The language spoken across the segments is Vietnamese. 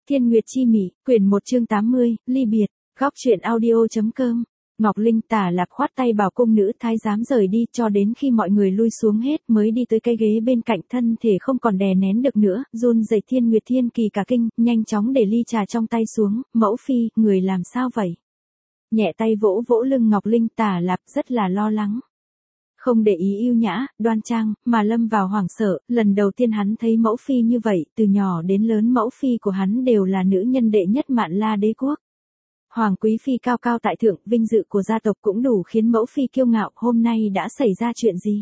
Thiên Nguyệt Chi Mỉ, quyển 1 chương 80, ly biệt, góc truyện audio.com. Ngọc Linh Tả Lạp khoát tay bảo cung nữ thái giám rời đi cho đến khi mọi người lui xuống hết mới đi tới cái ghế bên cạnh, thân thể không còn đè nén được nữa, run rẩy. Thiên Nguyệt Thiên Kỳ cả kinh, nhanh chóng để ly trà trong tay xuống, mẫu phi, người làm sao vậy? Nhẹ tay vỗ vỗ lưng Ngọc Linh Tả Lạp rất là lo lắng. Không để ý yêu nhã, đoan trang, mà lâm vào hoảng sợ, lần đầu tiên hắn thấy mẫu phi như vậy, từ nhỏ đến lớn mẫu phi của hắn đều là nữ nhân đệ nhất Mạn La đế quốc. Hoàng quý phi cao cao tại thượng, vinh dự của gia tộc cũng đủ khiến mẫu phi kiêu ngạo, hôm nay đã xảy ra chuyện gì?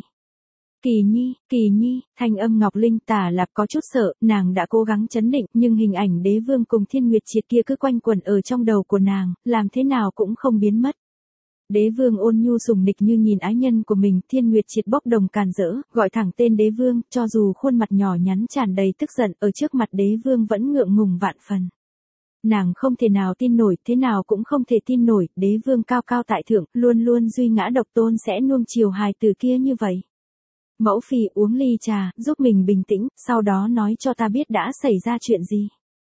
Kỳ Nhi, thanh âm Ngọc Linh Tả Lạp có chút sợ, nàng đã cố gắng trấn định, nhưng hình ảnh đế vương cùng Thiên Nguyệt Triệt kia cứ quanh quẩn ở trong đầu của nàng, làm thế nào cũng không biến mất. Đế vương ôn nhu sủng nịch như nhìn ái nhân của mình, Thiên Nguyệt Triệt bốc đồng càn rỡ, gọi thẳng tên đế vương, cho dù khuôn mặt nhỏ nhắn tràn đầy tức giận, ở trước mặt đế vương vẫn ngượng ngùng vạn phần. Nàng không thể nào tin nổi, thế nào cũng không thể tin nổi, đế vương cao cao tại thượng, luôn luôn duy ngã độc tôn sẽ nuông chiều hài tử kia như vậy. Mẫu phi uống ly trà, giúp mình bình tĩnh, sau đó nói cho ta biết đã xảy ra chuyện gì.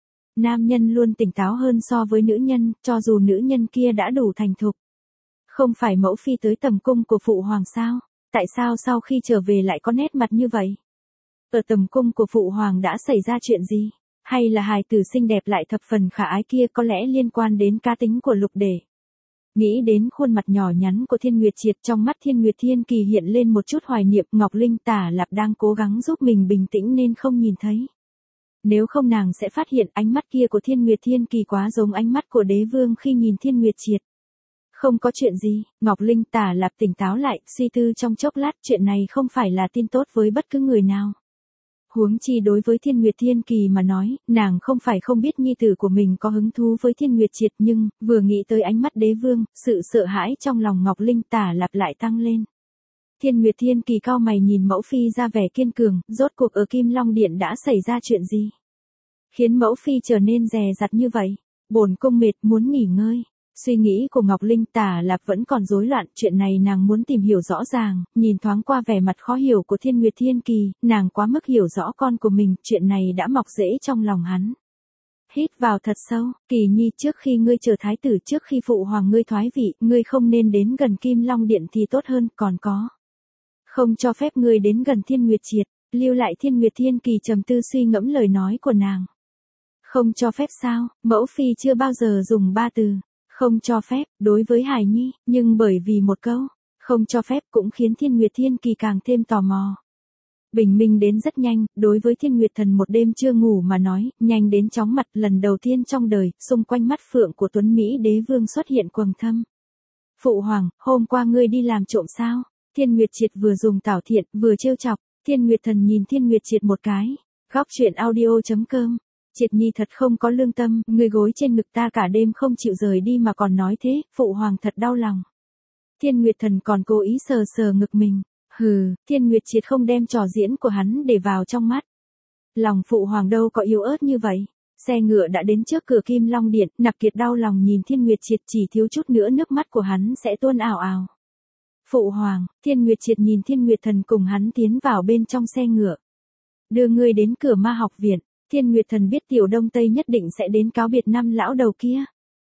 Nam nhân luôn tỉnh táo hơn so với nữ nhân, cho dù nữ nhân kia đã đủ thành thục. Không phải mẫu phi tới tầm cung của phụ hoàng sao? Tại sao sau khi trở về lại có nét mặt như vậy? Ở tầm cung của phụ hoàng đã xảy ra chuyện gì? Hay là hài tử xinh đẹp lại thập phần khả ái kia có lẽ liên quan đến cá tính của Lục Đệ? Nghĩ đến khuôn mặt nhỏ nhắn của Thiên Nguyệt Triệt, trong mắt Thiên Nguyệt Thiên Kỳ hiện lên một chút hoài niệm. Ngọc Linh Tả Lạp đang cố gắng giúp mình bình tĩnh nên không nhìn thấy. Nếu không nàng sẽ phát hiện ánh mắt kia của Thiên Nguyệt Thiên Kỳ quá giống ánh mắt của đế vương khi nhìn Thiên Nguyệt Triệt. Không có chuyện gì, Ngọc Linh Tả Lạp tỉnh táo lại, suy tư trong chốc lát, chuyện này không phải là tin tốt với bất cứ người nào. Huống chi đối với Thiên Nguyệt Thiên Kỳ mà nói, nàng không phải không biết nhi tử của mình có hứng thú với Thiên Nguyệt Triệt, nhưng, vừa nghĩ tới ánh mắt đế vương, sự sợ hãi trong lòng Ngọc Linh Tả Lạp lại tăng lên. Thiên Nguyệt Thiên Kỳ cau mày nhìn mẫu phi ra vẻ kiên cường, rốt cuộc ở Kim Long Điện đã xảy ra chuyện gì? Khiến mẫu phi trở nên dè dặt như vậy, bổn cung mệt muốn nghỉ ngơi. Suy nghĩ của Ngọc Linh Tả Lạp vẫn còn rối loạn, chuyện này nàng muốn tìm hiểu rõ ràng, nhìn thoáng qua vẻ mặt khó hiểu của Thiên Nguyệt Thiên Kỳ, nàng quá mức hiểu rõ con của mình, chuyện này đã mọc rễ trong lòng hắn. Hít vào thật sâu, Kỳ Nhi, trước khi ngươi trở thái tử, trước khi phụ hoàng ngươi thoái vị, ngươi không nên đến gần Kim Long Điện thì tốt hơn, còn có. Không cho phép ngươi đến gần Thiên Nguyệt Triệt, lưu lại. Thiên Nguyệt Thiên Kỳ trầm tư suy ngẫm lời nói của nàng. Không cho phép sao? Mẫu phi chưa bao giờ dùng ba từ. Không cho phép, đối với Hải Nhi, nhưng bởi vì một câu, không cho phép cũng khiến Thiên Nguyệt Thiên Kỳ càng thêm tò mò. Bình minh đến rất nhanh, đối với Thiên Nguyệt Thần một đêm chưa ngủ mà nói, nhanh đến chóng mặt, lần đầu tiên trong đời, xung quanh mắt phượng của Tuấn Mỹ đế vương xuất hiện quầng thâm. Phụ hoàng, hôm qua ngươi đi làm trộm sao? Thiên Nguyệt Triệt vừa dùng tảo thiện, vừa trêu chọc. Thiên Nguyệt Thần nhìn Thiên Nguyệt Triệt một cái. Góc truyện audio.com. Triệt Nhi thật không có lương tâm, ngươi gối trên ngực ta cả đêm không chịu rời đi mà còn nói thế, phụ hoàng thật đau lòng. Thiên Nguyệt Thần còn cố ý sờ sờ ngực mình. Hừ, Thiên Nguyệt Triệt không đem trò diễn của hắn để vào trong mắt. Lòng phụ hoàng đâu có yếu ớt như vậy. Xe ngựa đã đến trước cửa Kim Long Điện, Nạp Kiệt đau lòng nhìn Thiên Nguyệt Triệt, chỉ thiếu chút nữa nước mắt của hắn sẽ tuôn ào ào. Phụ hoàng, Thiên Nguyệt Triệt nhìn Thiên Nguyệt Thần cùng hắn tiến vào bên trong xe ngựa. Đưa ngươi đến cửa Ma Học Viện. Thiên Nguyệt Thần biết Tiểu Đông Tây nhất định sẽ đến cáo biệt năm lão đầu kia.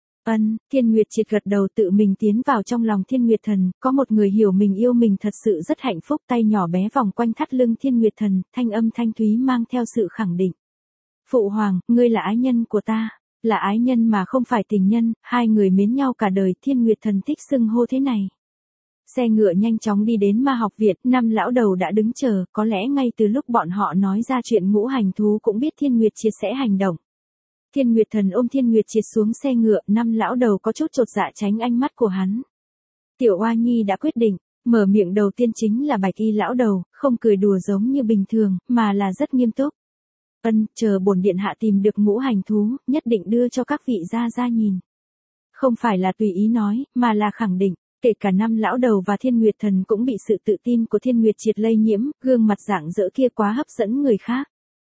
Thiên Nguyệt Triệt gật đầu, tự mình tiến vào trong lòng Thiên Nguyệt Thần, có một người hiểu mình yêu mình thật sự rất hạnh phúc. Tay nhỏ bé vòng quanh thắt lưng Thiên Nguyệt Thần, thanh âm thanh thúy mang theo sự khẳng định. Phụ hoàng, ngươi là ái nhân của ta, là ái nhân mà không phải tình nhân, hai người mến nhau cả đời. Thiên Nguyệt Thần thích xưng hô thế này. Xe ngựa nhanh chóng đi đến Ma Học Viện, năm lão đầu đã đứng chờ, có lẽ ngay từ lúc bọn họ nói ra chuyện ngũ hành thú cũng biết Thiên Nguyệt Triệt sẽ hành động. Thiên Nguyệt Thần ôm Thiên Nguyệt Triệt xuống xe ngựa, năm lão đầu có chút chột dạ tránh ánh mắt của hắn. Tiểu Oa Nhi đã quyết định, mở miệng đầu tiên chính là Bạch Y lão đầu, không cười đùa giống như bình thường, mà là rất nghiêm túc. Chờ bổn điện hạ tìm được ngũ hành thú, nhất định đưa cho các vị gia gia nhìn. Không phải là tùy ý nói, mà là khẳng định. Kể cả năm lão đầu và Thiên Nguyệt Thần cũng bị sự tự tin của Thiên Nguyệt Triệt lây nhiễm, gương mặt rạng rỡ kia quá hấp dẫn người khác.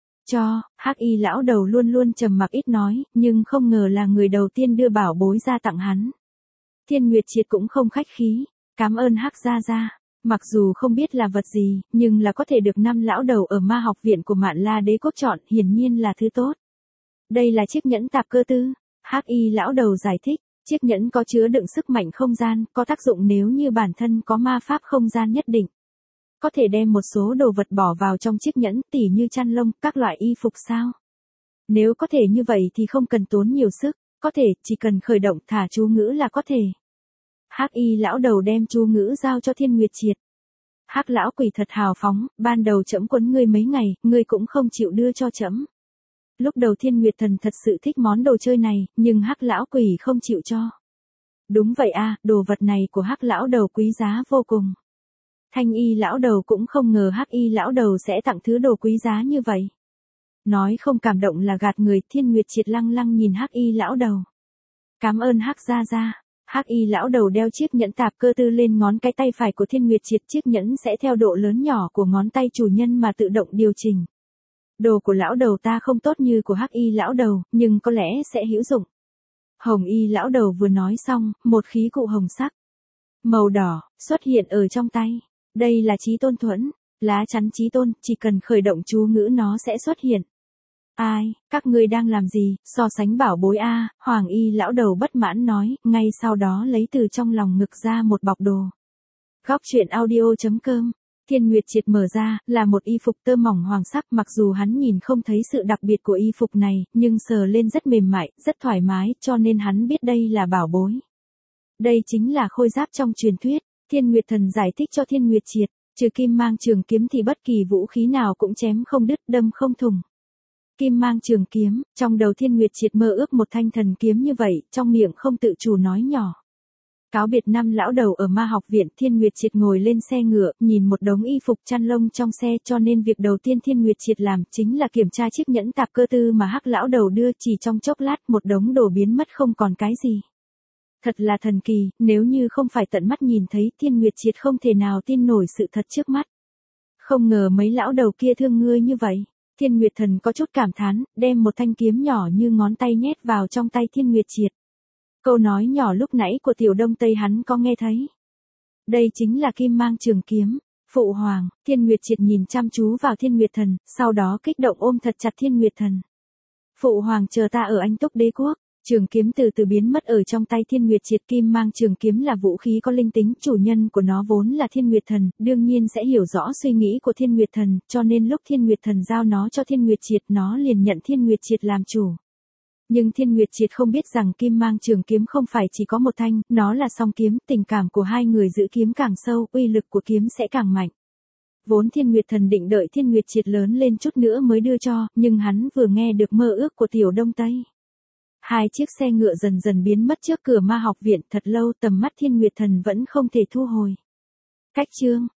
Hắc Y lão đầu luôn luôn trầm mặc ít nói, nhưng không ngờ là người đầu tiên đưa bảo bối ra tặng hắn. Thiên Nguyệt Triệt cũng không khách khí, cảm ơn Hắc gia gia. Mặc dù không biết là vật gì, nhưng là có thể được năm lão đầu ở Ma Học Viện của Mạn La đế quốc chọn, hiển nhiên là thứ tốt. Đây là chiếc nhẫn tạp cơ tư. Hắc y lão đầu giải thích, chiếc nhẫn có chứa đựng sức mạnh không gian, có tác dụng nếu như bản thân có ma pháp không gian nhất định. Có thể đem một số đồ vật bỏ vào trong chiếc nhẫn, tỉ như chăn lông, các loại y phục sao. Nếu có thể như vậy thì không cần tốn nhiều sức, có thể chỉ cần khởi động thả chú ngữ là có thể. Hắc y lão đầu đem chú ngữ giao cho Thiên Nguyệt Triệt. Hắc lão quỷ thật hào phóng, ban đầu trẫm quấn ngươi mấy ngày, ngươi cũng không chịu đưa cho trẫm. Lúc đầu Thiên Nguyệt Thần thật sự thích món đồ chơi này, nhưng Hắc lão quỷ không chịu cho. Đúng vậy a, đồ vật này của Hắc lão đầu quý giá vô cùng. Thanh y lão đầu cũng không ngờ Hắc y lão đầu sẽ tặng thứ đồ quý giá như vậy. Nói không cảm động là gạt người. Thiên Nguyệt Triệt lăng lăng nhìn Hắc y lão đầu. Cảm ơn Hắc gia gia. Hắc y lão đầu đeo chiếc nhẫn tạp cơ tư lên ngón cái tay phải của Thiên Nguyệt Triệt, chiếc nhẫn sẽ theo độ lớn nhỏ của ngón tay chủ nhân mà tự động điều chỉnh. Đồ của lão đầu ta không tốt như của Hắc y lão đầu, nhưng có lẽ sẽ hữu dụng. Hồng y lão đầu vừa nói xong, một khí cụ hồng sắc, màu đỏ, xuất hiện ở trong tay. Đây là Chí Tôn Thuẫn, lá chắn Chí Tôn, chỉ cần khởi động chú ngữ nó sẽ xuất hiện. Ai, các ngươi đang làm gì, so sánh bảo bối a? Hoàng y lão đầu bất mãn nói, ngay sau đó lấy từ trong lòng ngực ra một bọc đồ. Góc truyện audio.com. Thiên Nguyệt Triệt mở ra, là một y phục tơ mỏng hoàng sắc, mặc dù hắn nhìn không thấy sự đặc biệt của y phục này, nhưng sờ lên rất mềm mại, rất thoải mái, cho nên hắn biết đây là bảo bối. Đây chính là khôi giáp trong truyền thuyết. Thiên Nguyệt Thần giải thích cho Thiên Nguyệt Triệt, trừ kim mang trường kiếm thì bất kỳ vũ khí nào cũng chém không đứt, đâm không thủng. Kim mang trường kiếm, trong đầu Thiên Nguyệt Triệt mơ ước một thanh thần kiếm như vậy, trong miệng không tự chủ nói nhỏ. Cáo biệt năm lão đầu ở ma học viện, Thiên Nguyệt Triệt ngồi lên xe ngựa, nhìn một đống y phục chăn lông trong xe, cho nên việc đầu tiên Thiên Nguyệt Triệt làm chính là kiểm tra chiếc nhẫn tạp cơ tư mà Hắc lão đầu đưa, chỉ trong chốc lát một đống đồ biến mất không còn cái gì. Thật là thần kỳ, nếu như không phải tận mắt nhìn thấy, Thiên Nguyệt Triệt không thể nào tin nổi sự thật trước mắt. Không ngờ mấy lão đầu kia thương ngươi như vậy. Thiên Nguyệt Thần có chút cảm thán, đem một thanh kiếm nhỏ như ngón tay nhét vào trong tay Thiên Nguyệt Triệt. Câu nói nhỏ lúc nãy của Tiểu Đông Tây hắn có nghe thấy. Đây chính là kim mang trường kiếm. Phụ hoàng, Thiên Nguyệt Triệt nhìn chăm chú vào Thiên Nguyệt Thần, sau đó kích động ôm thật chặt Thiên Nguyệt Thần. Phụ hoàng chờ ta ở Anh Túc Đế Quốc. Trường kiếm từ từ biến mất ở trong tay Thiên Nguyệt Triệt. Kim mang trường kiếm là vũ khí có linh tính, chủ nhân của nó vốn là Thiên Nguyệt Thần, đương nhiên sẽ hiểu rõ suy nghĩ của Thiên Nguyệt Thần, cho nên lúc Thiên Nguyệt Thần giao nó cho Thiên Nguyệt Triệt, nó liền nhận Thiên Nguyệt Triệt làm chủ. Nhưng Thiên Nguyệt Triệt không biết rằng kim mang trường kiếm không phải chỉ có một thanh, nó là song kiếm, tình cảm của hai người giữ kiếm càng sâu, uy lực của kiếm sẽ càng mạnh. Vốn Thiên Nguyệt Thần định đợi Thiên Nguyệt Triệt lớn lên chút nữa mới đưa cho, nhưng hắn vừa nghe được mơ ước của Tiểu Đông Tây. Hai chiếc xe ngựa dần dần biến mất trước cửa ma học viện, thật lâu tầm mắt Thiên Nguyệt Thần vẫn không thể thu hồi. Cách chương